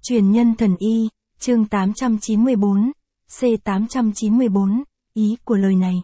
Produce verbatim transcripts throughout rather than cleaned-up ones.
Truyền nhân thần y, chương tám trăm chín mươi tư, C tám trăm chín mươi tư, ý của lời này.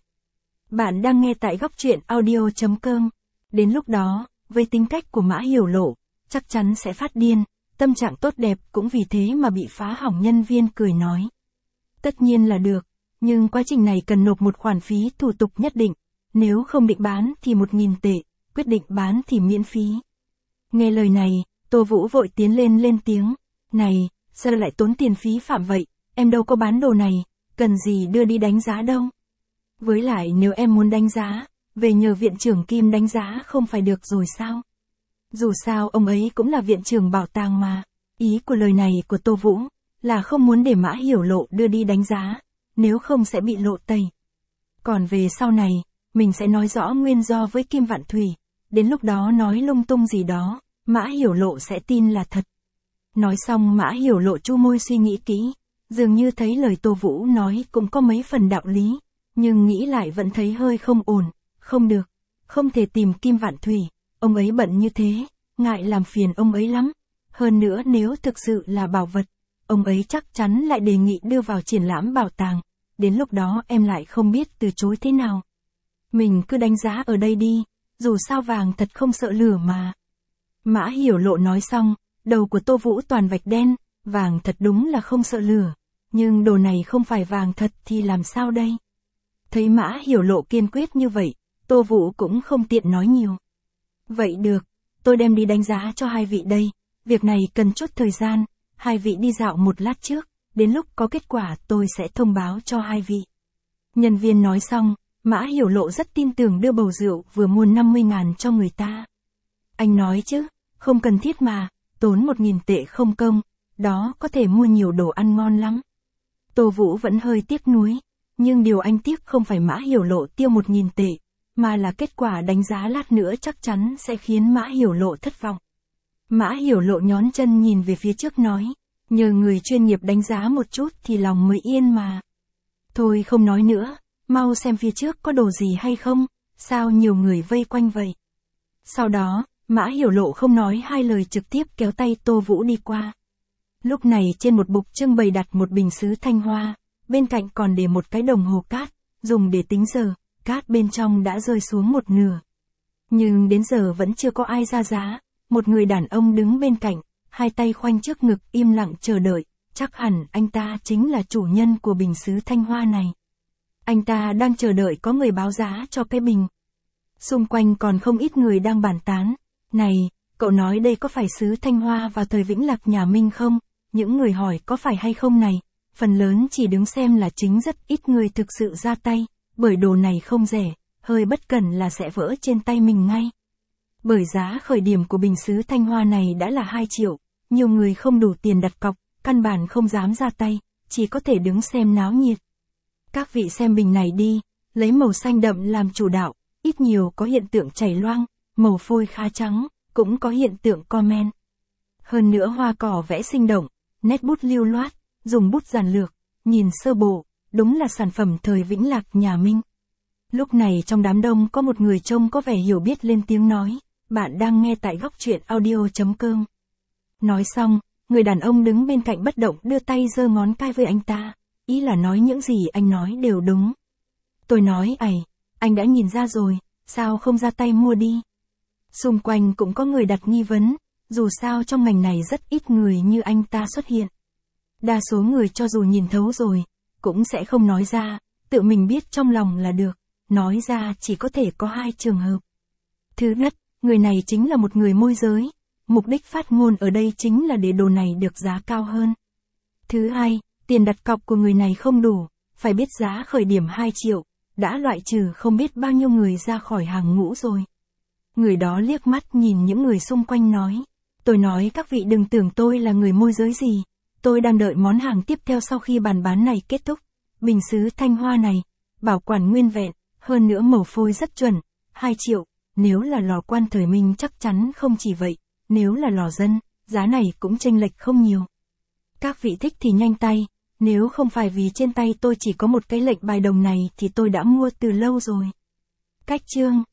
Bạn đang nghe tại góc truyện audio chấm com. Đến lúc đó, với tính cách của Mã Hiểu Lộ, chắc chắn sẽ phát điên, tâm trạng tốt đẹp cũng vì thế mà bị phá hỏng. Nhân viên cười nói. Tất nhiên là được, nhưng quá trình này cần nộp một khoản phí thủ tục nhất định, nếu không định bán thì một nghìn tệ, quyết định bán thì miễn phí. Nghe lời này, Tô Vũ vội tiến lên lên tiếng. Này, sao lại tốn tiền phí phạm vậy, em đâu có bán đồ này, cần gì đưa đi đánh giá đâu. Với lại nếu em muốn đánh giá, về nhờ viện trưởng Kim đánh giá không phải được rồi sao? Dù sao ông ấy cũng là viện trưởng bảo tàng mà. Ý của lời này của Tô Vũ là không muốn để Mã Hiểu Lộ đưa đi đánh giá, nếu không sẽ bị lộ tẩy. Còn về sau này, mình sẽ nói rõ nguyên do với Kim Vạn Thủy, đến lúc đó nói lung tung gì đó, Mã Hiểu Lộ sẽ tin là thật. Nói xong Mã Hiểu Lộ chu môi suy nghĩ kỹ, dường như thấy lời Tô Vũ nói cũng có mấy phần đạo lý, nhưng nghĩ lại vẫn thấy hơi không ổn, không được, không thể tìm Kim Vạn Thủy, ông ấy bận như thế, ngại làm phiền ông ấy lắm. Hơn nữa nếu thực sự là bảo vật, ông ấy chắc chắn lại đề nghị đưa vào triển lãm bảo tàng, đến lúc đó em lại không biết từ chối thế nào. Mình cứ đánh giá ở đây đi, dù sao vàng thật không sợ lửa mà. Mã Hiểu Lộ nói xong, đầu của Tô Vũ toàn vạch đen, vàng thật đúng là không sợ lửa, nhưng đồ này không phải vàng thật thì làm sao đây? Thấy Mã Hiểu Lộ kiên quyết như vậy, Tô Vũ cũng không tiện nói nhiều. Vậy được, tôi đem đi đánh giá cho hai vị đây, việc này cần chút thời gian, hai vị đi dạo một lát trước, đến lúc có kết quả tôi sẽ thông báo cho hai vị. Nhân viên nói xong, Mã Hiểu Lộ rất tin tưởng đưa bầu rượu vừa mua năm mươi ngàn cho người ta. Anh nói chứ, không cần thiết mà, tốn một nghìn tệ không công, đó có thể mua nhiều đồ ăn ngon lắm. Tô Vũ vẫn hơi tiếc nuối, nhưng điều anh tiếc không phải Mã Hiểu Lộ tiêu một nghìn tệ, mà là kết quả đánh giá lát nữa chắc chắn sẽ khiến Mã Hiểu Lộ thất vọng. Mã Hiểu Lộ nhón chân nhìn về phía trước nói, nhờ người chuyên nghiệp đánh giá một chút thì lòng mới yên mà. Thôi không nói nữa, mau xem phía trước có đồ gì hay không, sao nhiều người vây quanh vậy. Sau đó, Mã Hiểu Lộ không nói hai lời trực tiếp kéo tay Tô Vũ đi qua. Lúc này trên một bục trưng bày đặt một bình sứ thanh hoa, bên cạnh còn để một cái đồng hồ cát, dùng để tính giờ, cát bên trong đã rơi xuống một nửa. Nhưng đến giờ vẫn chưa có ai ra giá, một người đàn ông đứng bên cạnh, hai tay khoanh trước ngực im lặng chờ đợi, chắc hẳn anh ta chính là chủ nhân của bình sứ thanh hoa này. Anh ta đang chờ đợi có người báo giá cho cái bình. Xung quanh còn không ít người đang bàn tán. Này, cậu nói đây có phải sứ thanh hoa vào thời Vĩnh Lạc nhà Minh không? Những người hỏi có phải hay không này, phần lớn chỉ đứng xem là chính, rất ít người thực sự ra tay, bởi đồ này không rẻ, hơi bất cẩn là sẽ vỡ trên tay mình ngay. Bởi giá khởi điểm của bình sứ thanh hoa này đã là hai triệu, nhiều người không đủ tiền đặt cọc, căn bản không dám ra tay, chỉ có thể đứng xem náo nhiệt. Các vị xem bình này đi, lấy màu xanh đậm làm chủ đạo, ít nhiều có hiện tượng chảy loang, màu phôi khá trắng, cũng có hiện tượng comment. Hơn nữa hoa cỏ vẽ sinh động, nét bút lưu loát, dùng bút giản lược, nhìn sơ bộ, đúng là sản phẩm thời Vĩnh Lạc nhà Minh. Lúc này trong đám đông có một người trông có vẻ hiểu biết lên tiếng nói, bạn đang nghe tại góc truyện audio chấm com. Nói xong, người đàn ông đứng bên cạnh bất động đưa tay giơ ngón cái với anh ta, ý là nói những gì anh nói đều đúng. Tôi nói ầy, anh đã nhìn ra rồi, sao không ra tay mua đi? Xung quanh cũng có người đặt nghi vấn, dù sao trong ngành này rất ít người như anh ta xuất hiện. Đa số người cho dù nhìn thấu rồi, cũng sẽ không nói ra, tự mình biết trong lòng là được, nói ra chỉ có thể có hai trường hợp. Thứ nhất, người này chính là một người môi giới, mục đích phát ngôn ở đây chính là để đồ này được giá cao hơn. Thứ hai, tiền đặt cọc của người này không đủ, phải biết giá khởi điểm hai triệu, đã loại trừ không biết bao nhiêu người ra khỏi hàng ngũ rồi. Người đó liếc mắt nhìn những người xung quanh nói, tôi nói các vị đừng tưởng tôi là người môi giới gì, tôi đang đợi món hàng tiếp theo sau khi bàn bán này kết thúc. Bình sứ thanh hoa này, bảo quản nguyên vẹn, hơn nữa màu phôi rất chuẩn, hai triệu, nếu là lò quan thời Minh chắc chắn không chỉ vậy, nếu là lò dân, giá này cũng chênh lệch không nhiều. Các vị thích thì nhanh tay, nếu không phải vì trên tay tôi chỉ có một cái lệnh bài đồng này thì tôi đã mua từ lâu rồi. Cách chương